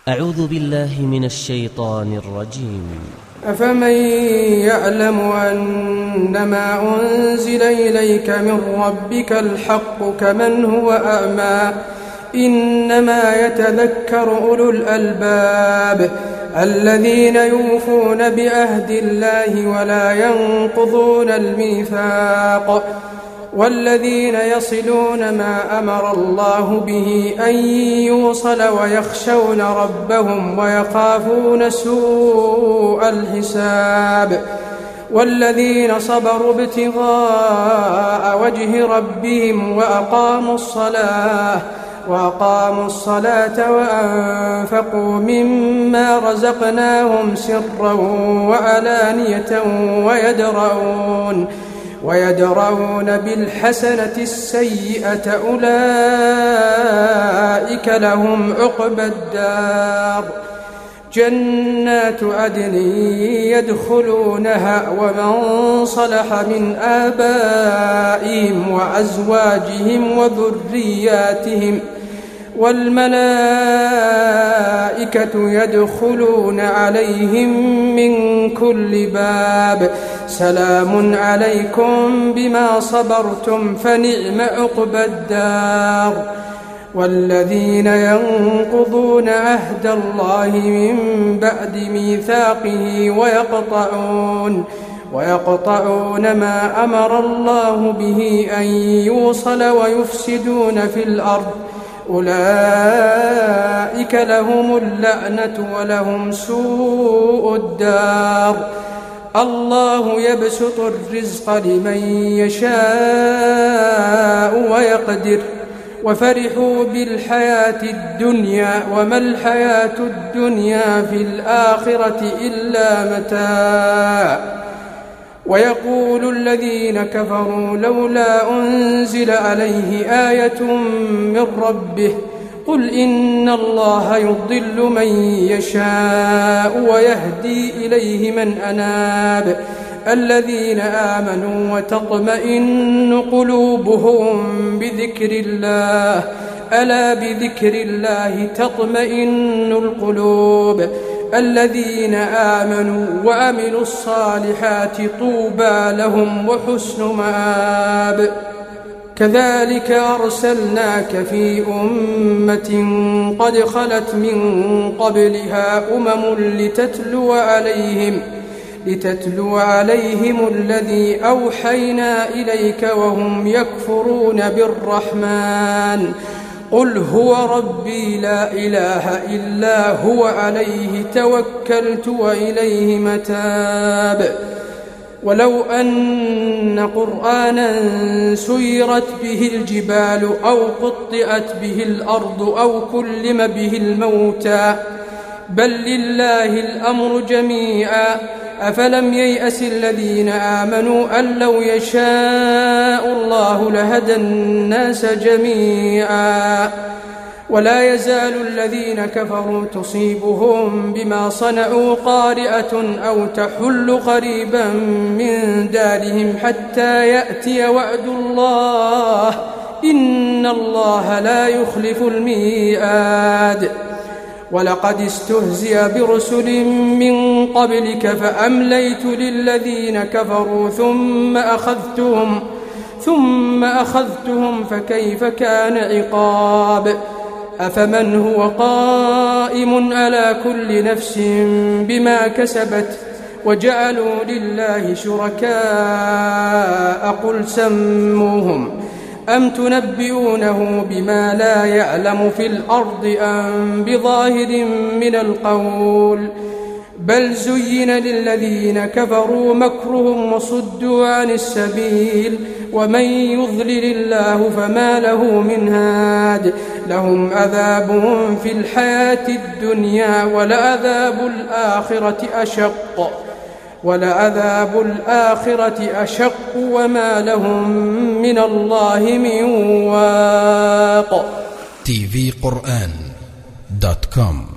أعوذ بالله من الشيطان الرجيم. أفمن يعلم أنما أنزل إليك من ربك الحق كمن هو أعمى إنما يتذكر أولو الألباب الذين يوفون بعهد الله ولا ينقضون الميثاق والذين يصلون ما أمر الله به أن يوصل ويخشون ربهم ويخافون سوء الحساب والذين صبروا ابتغاء وجه ربهم وأقاموا الصلاة وأنفقوا مما رزقناهم سرا وعلانية ويدرؤون بالحسنة السيئة أولئك لهم عقبى الدار جنات عدن يدخلونها ومن صلح من آبائهم وأزواجهم وذرياتهم والملائكة يدخلون عليهم من كل باب سلام عليكم بما صبرتم فنعم عقبى الدار والذين ينقضون عهد الله من بعد ميثاقه ويقطعون ما أمر الله به أن يوصل ويفسدون في الأرض أولئك لهم اللعنة ولهم سوء الدار الله يبسط الرزق لمن يشاء ويقدر وفرحوا بالحياة الدنيا وما الحياة الدنيا في الآخرة إلا متاع ويقول الذين كفروا لولا أنزل عليه آية من ربه قل إن الله يضل من يشاء ويهدي إليه من أناب الذين آمنوا وتطمئن قلوبهم بذكر الله ألا بذكر الله تطمئن القلوب الذين آمنوا وعملوا الصالحات طوبى لهم وحسن مآب كذلك أرسلناك في أمة قد خلت من قبلها لتتلو عليهم الذي أوحينا إليك وهم يكفرون بالرحمن قل هو ربي لا إله إلا هو عليه توكلت وإليه متاب ولو أن قرآنا سيرت به الجبال أو قطعت به الأرض أو كلم به الموتى بل لله الأمر جميعا أفلم ييأس الذين آمنوا أن لو يشاء الله لهدى الناس جميعا ولا يزال الذين كفروا تصيبهم بما صنعوا قارئة أو تحل قريبا من دارهم حتى يأتي وعد الله إن الله لا يخلف الميعاد ولقد استهزئ برسل من قبلك فأمليت للذين كفروا ثم أخذتهم فكيف كان عقاب أفمن هو قائم على كل نفس بما كسبت وجعلوا لله شركاء قل سموهم أم تنبئونه بما لا يعلم في الأرض أم بظاهر من القول بل زين للذين كفروا مكرهم وصدوا عن السبيل ومن يضلل الله فما له من هاد لهم عذاب في الحياة الدنيا ولعذاب الآخرة أشق وما لهم من الله من واق. tvquran.com